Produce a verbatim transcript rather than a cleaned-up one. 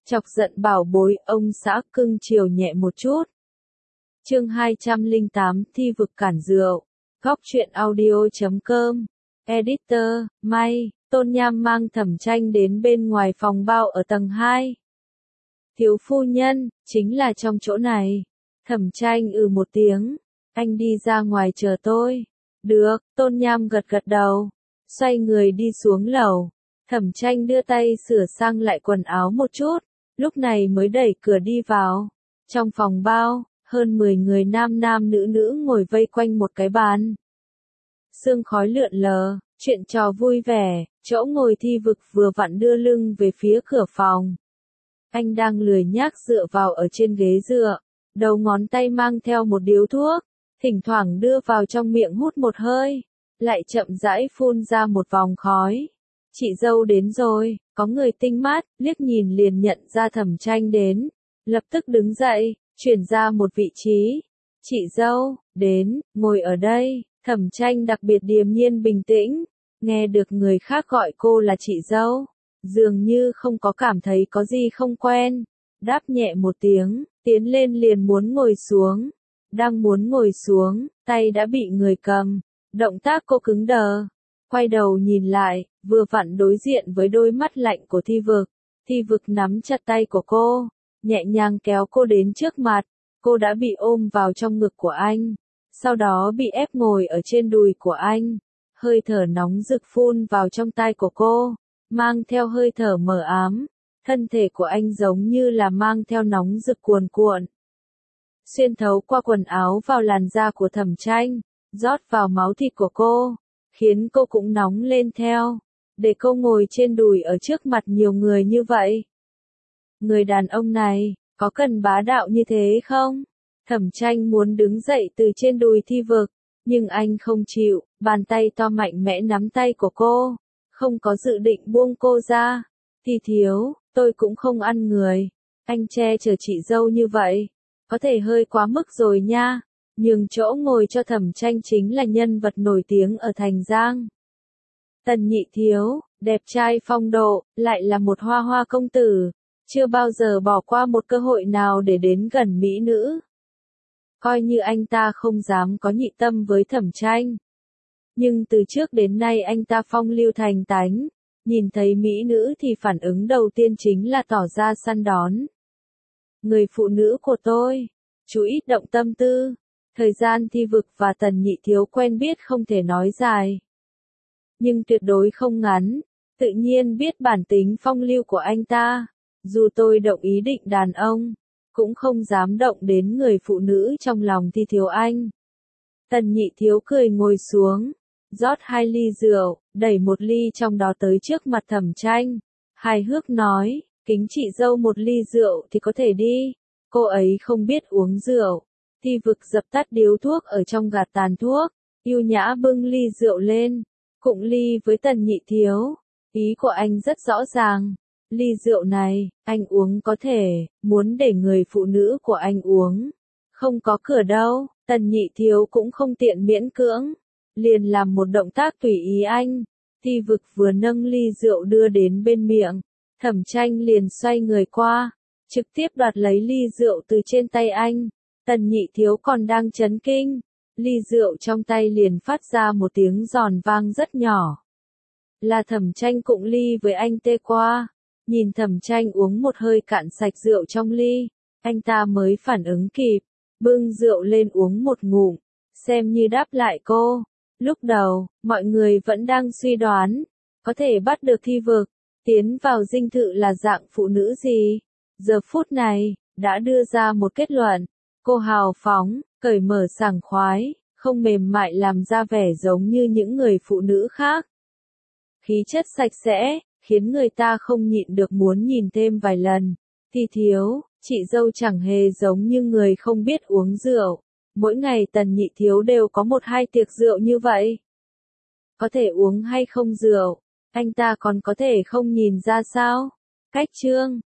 Chọc giận bảo bối, ông xã cưng chiều nhẹ một chút. Chương hai trăm lẻ tám, thi vực cản rượu. Góc truyện audio chấm com. Editor, May, Tôn Nham mang Thẩm Tranh đến bên ngoài phòng bao ở tầng hai. Thiếu phu nhân, chính là trong chỗ này. Thẩm Tranh ừ một tiếng. Anh đi ra ngoài chờ tôi. Được, Tôn Nham gật gật đầu. Xoay người đi xuống lầu. Thẩm Tranh đưa tay sửa sang lại quần áo một chút. Lúc này mới đẩy cửa đi vào. Trong phòng bao, hơn mười người nam nam nữ nữ ngồi vây quanh một cái bàn. Sương khói lượn lờ, chuyện trò vui vẻ, chỗ ngồi thi vực vừa vặn đưa lưng về phía cửa phòng. Anh đang lười nhác dựa vào ở trên ghế dựa, đầu ngón tay mang theo một điếu thuốc, thỉnh thoảng đưa vào trong miệng hút một hơi, lại chậm rãi phun ra một vòng khói. Chị dâu đến rồi, có người tinh mắt, liếc nhìn liền nhận ra Thẩm Tranh đến, lập tức đứng dậy, chuyển ra một vị trí. Chị dâu, đến, ngồi ở đây. Thẩm Tranh đặc biệt điềm nhiên bình tĩnh, nghe được người khác gọi cô là chị dâu, dường như không có cảm thấy có gì không quen, đáp nhẹ một tiếng, tiến lên liền muốn ngồi xuống. Đang muốn ngồi xuống, tay đã bị người cầm, động tác cô cứng đờ. Quay đầu nhìn lại, vừa vặn đối diện với đôi mắt lạnh của Thi Vực. Thi Vực nắm chặt tay của cô, nhẹ nhàng kéo cô đến trước mặt. Cô đã bị ôm vào trong ngực của anh, sau đó bị ép ngồi ở trên đùi của anh. Hơi thở nóng rực phun vào trong tai của cô, mang theo hơi thở mờ ám. Thân thể của anh giống như là mang theo nóng rực cuồn cuộn, xuyên thấu qua quần áo vào làn da của Thẩm Tranh, rót vào máu thịt của cô, khiến cô cũng nóng lên theo. Để cô ngồi trên đùi ở trước mặt nhiều người như vậy. Người đàn ông này, có cần bá đạo như thế không? Thẩm Tranh muốn đứng dậy từ trên đùi Thi Vực, nhưng anh không chịu, bàn tay to mạnh mẽ nắm tay của cô, không có dự định buông cô ra. Thi thiếu, tôi cũng không ăn người, anh che chở chị dâu như vậy, có thể hơi quá mức rồi nha. Nhường chỗ ngồi cho Thẩm Tranh chính là nhân vật nổi tiếng ở Thành Giang. Tần Nhị Thiếu, đẹp trai phong độ, lại là một hoa hoa công tử, chưa bao giờ bỏ qua một cơ hội nào để đến gần mỹ nữ. Coi như anh ta không dám có nhị tâm với Thẩm Tranh. Nhưng từ trước đến nay anh ta phong lưu thành tánh, nhìn thấy mỹ nữ thì phản ứng đầu tiên chính là tỏ ra săn đón. Người phụ nữ của tôi, chú ít động tâm tư. Thời gian Thi Vực và Tần Nhị Thiếu quen biết không thể nói dài, nhưng tuyệt đối không ngắn. Tự nhiên biết bản tính phong lưu của anh ta, dù tôi động ý định đàn ông, cũng không dám động đến người phụ nữ trong lòng Thi Thiếu anh. Tần Nhị Thiếu cười ngồi xuống, rót hai ly rượu, đẩy một ly trong đó tới trước mặt Thẩm Tranh, hài hước nói, kính chị dâu một ly rượu thì có thể đi. Cô ấy không biết uống rượu. Thi Vực dập tắt điếu thuốc ở trong gạt tàn thuốc, yêu nhã bưng ly rượu lên, cụng ly với Tần Nhị Thiếu. Ý của anh rất rõ ràng, ly rượu này, anh uống có thể, muốn để người phụ nữ của anh uống. Không có cửa đâu. Tần Nhị Thiếu cũng không tiện miễn cưỡng, liền làm một động tác tùy ý anh. Thi Vực vừa nâng ly rượu đưa đến bên miệng, Thẩm Tranh liền xoay người qua, trực tiếp đoạt lấy ly rượu từ trên tay anh. Tần Nhị Thiếu còn đang chấn kinh, ly rượu trong tay liền phát ra một tiếng giòn vang rất nhỏ. Là Thẩm Tranh cụng ly với anh tê qua, nhìn Thẩm Tranh uống một hơi cạn sạch rượu trong ly, anh ta mới phản ứng kịp, bưng rượu lên uống một ngụm, xem như đáp lại cô. Lúc đầu, mọi người vẫn đang suy đoán, có thể bắt được Thi Vực, tiến vào dinh thự là dạng phụ nữ gì. Giờ phút này, đã đưa ra một kết luận. Cô hào phóng, cởi mở sảng khoái, không mềm mại làm ra vẻ giống như những người phụ nữ khác. Khí chất sạch sẽ, khiến người ta không nhịn được muốn nhìn thêm vài lần. Thi Thiếu, chị dâu chẳng hề giống như người không biết uống rượu. Mỗi ngày Tần Nhị Thiếu đều có một hai tiệc rượu như vậy. Có thể uống hay không rượu, anh ta còn có thể không nhìn ra sao? Cách chương